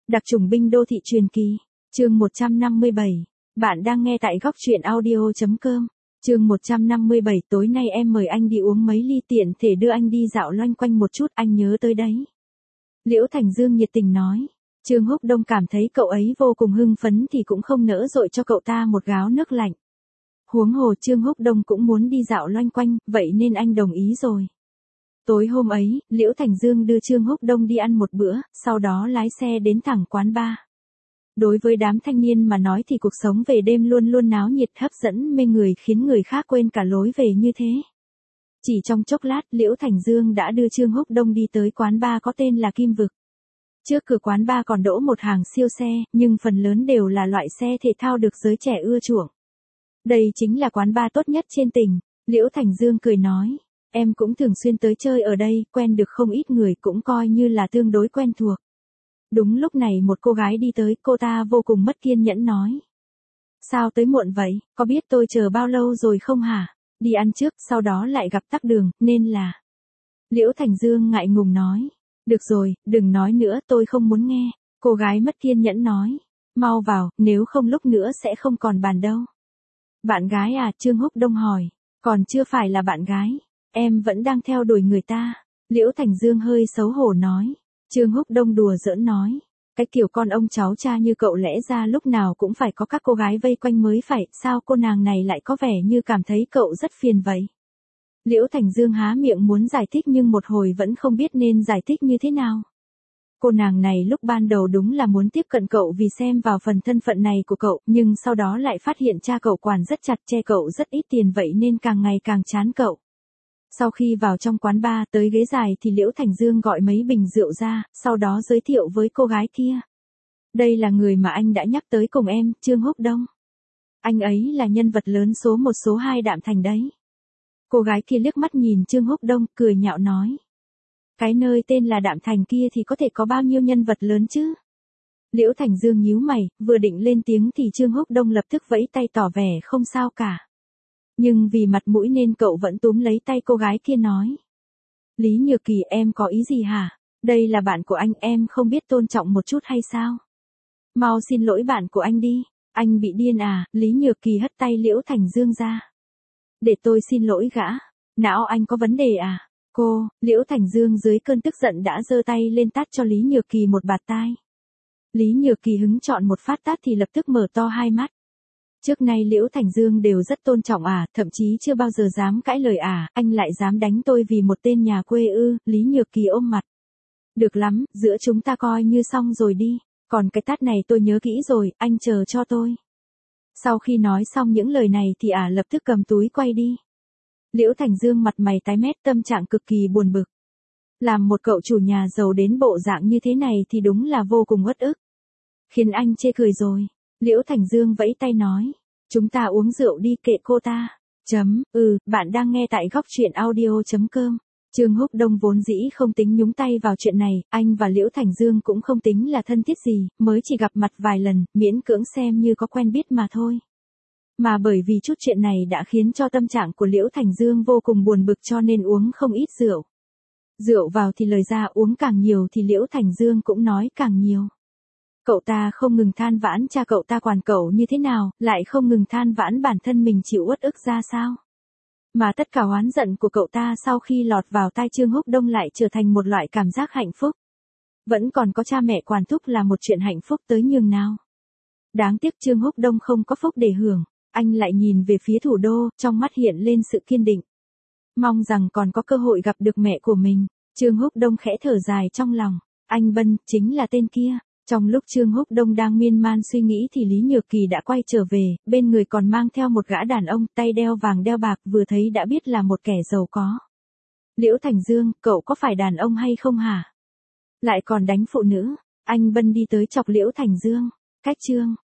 Đặc chủng binh đô thị truyền kỳ. Chương 157. Bạn đang nghe tại góc truyện audio.com. Chương 157, tối nay em mời anh đi uống mấy ly, tiện thể đưa anh đi dạo loanh quanh một chút, anh nhớ tới đấy. Liễu Thành Dương nhiệt tình nói. Trương Húc Đông cảm thấy cậu ấy vô cùng hưng phấn thì cũng không nỡ dội cho cậu ta một gáo nước lạnh. Huống hồ Trương Húc Đông cũng muốn đi dạo loanh quanh, vậy nên anh đồng ý rồi. Tối hôm ấy, Liễu Thành Dương đưa Trương Húc Đông đi ăn một bữa, sau đó lái xe đến thẳng quán bar. Đối với đám thanh niên mà nói thì cuộc sống về đêm luôn luôn náo nhiệt, hấp dẫn, mê người, khiến người khác quên cả lối về như thế. Chỉ trong chốc lát, Liễu Thành Dương đã đưa Trương Húc Đông đi tới quán bar có tên là Kim Vực. Trước cửa quán bar còn đỗ một hàng siêu xe, nhưng phần lớn đều là loại xe thể thao được giới trẻ ưa chuộng. Đây chính là quán bar tốt nhất trên tỉnh, Liễu Thành Dương cười nói. Em cũng thường xuyên tới chơi ở đây, quen được không ít người, cũng coi như là tương đối quen thuộc. Đúng lúc này một cô gái đi tới, cô ta vô cùng mất kiên nhẫn nói. Sao tới muộn vậy, có biết tôi chờ bao lâu rồi không hả? Đi ăn trước, sau đó lại gặp tắc đường, nên là... Liễu Thành Dương ngại ngùng nói. Được rồi, đừng nói nữa, tôi không muốn nghe. Cô gái mất kiên nhẫn nói. Mau vào, nếu không lúc nữa sẽ không còn bàn đâu. Bạn gái à, Trương Húc Đông hỏi. Còn chưa phải là bạn gái. Em vẫn đang theo đuổi người ta. Liễu Thành Dương hơi xấu hổ nói. Trương Húc Đông đùa giỡn nói. Cái kiểu con ông cháu cha như cậu lẽ ra lúc nào cũng phải có các cô gái vây quanh mới phải, sao cô nàng này lại có vẻ như cảm thấy cậu rất phiền vậy? Liễu Thành Dương há miệng muốn giải thích nhưng một hồi vẫn không biết nên giải thích như thế nào. Cô nàng này lúc ban đầu đúng là muốn tiếp cận cậu vì xem vào phần thân phận này của cậu, nhưng sau đó lại phát hiện cha cậu quản rất chặt, che cậu rất ít tiền, vậy nên càng ngày càng chán cậu. Sau khi vào trong quán bar, tới ghế dài thì Liễu Thành Dương gọi mấy bình rượu ra, sau đó giới thiệu với cô gái kia. Đây là người mà anh đã nhắc tới cùng em, Trương Húc Đông. Anh ấy là nhân vật lớn số 1 số 2 Đạm Thành đấy. Cô gái kia liếc mắt nhìn Trương Húc Đông, cười nhạo nói. Cái nơi tên là Đạm Thành kia thì có thể có bao nhiêu nhân vật lớn chứ? Liễu Thành Dương nhíu mày, vừa định lên tiếng thì Trương Húc Đông lập tức vẫy tay tỏ vẻ không sao cả. Nhưng vì mặt mũi nên cậu vẫn túm lấy tay cô gái kia nói. Lý Nhược Kỳ, em có ý gì hả? Đây là bạn của anh, em không biết tôn trọng một chút hay sao? Mau xin lỗi bạn của anh đi. Anh bị điên à? Lý Nhược Kỳ hất tay Liễu Thành Dương ra. Để tôi xin lỗi gã. Não anh có vấn đề à? Cô, Liễu Thành Dương dưới cơn tức giận đã giơ tay lên tát cho Lý Nhược Kỳ một bạt tai. Lý Nhược Kỳ hứng chọn một phát tát thì lập tức mở to hai mắt. Trước nay Liễu Thành Dương đều rất tôn trọng thậm chí chưa bao giờ dám cãi lời anh lại dám đánh tôi vì một tên nhà quê ư? Lý Nhược Kỳ ôm mặt. Được lắm, giữa chúng ta coi như xong rồi đi, còn cái tát này tôi nhớ kỹ rồi, anh chờ cho tôi. Sau khi nói xong những lời này thì lập tức cầm túi quay đi. Liễu Thành Dương mặt mày tái mét, tâm trạng cực kỳ buồn bực. Làm một cậu chủ nhà giàu đến bộ dạng như thế này thì đúng là vô cùng uất ức. Khiến anh chê cười rồi. Liễu Thành Dương vẫy tay nói. Chúng ta uống rượu đi, kệ cô ta. Bạn đang nghe tại góc truyện audio.com. Trương Húc Đông vốn dĩ không tính nhúng tay vào chuyện này, anh và Liễu Thành Dương cũng không tính là thân thiết gì, mới chỉ gặp mặt vài lần, miễn cưỡng xem như có quen biết mà thôi. Mà bởi vì chút chuyện này đã khiến cho tâm trạng của Liễu Thành Dương vô cùng buồn bực cho nên uống không ít rượu. Rượu vào thì lời ra, uống càng nhiều thì Liễu Thành Dương cũng nói càng nhiều. Cậu ta không ngừng than vãn cha cậu ta quản cậu như thế nào, lại không ngừng than vãn bản thân mình chịu uất ức ra sao. Mà tất cả oán giận của cậu ta sau khi lọt vào tai Trương Húc Đông lại trở thành một loại cảm giác hạnh phúc. Vẫn còn có cha mẹ quản thúc là một chuyện hạnh phúc tới nhường nào. Đáng tiếc Trương Húc Đông không có phúc để hưởng, anh lại nhìn về phía thủ đô, trong mắt hiện lên sự kiên định. Mong rằng còn có cơ hội gặp được mẹ của mình. Trương Húc Đông khẽ thở dài trong lòng, anh Bân, chính là tên kia. Trong lúc Trương Húc Đông đang miên man suy nghĩ thì Lý Nhược Kỳ đã quay trở về, bên người còn mang theo một gã đàn ông, tay đeo vàng đeo bạc, vừa thấy đã biết là một kẻ giàu có. Liễu Thành Dương, cậu có phải đàn ông hay không hả? Lại còn đánh phụ nữ. Anh Bân đi tới chọc Liễu Thành Dương. Cách chương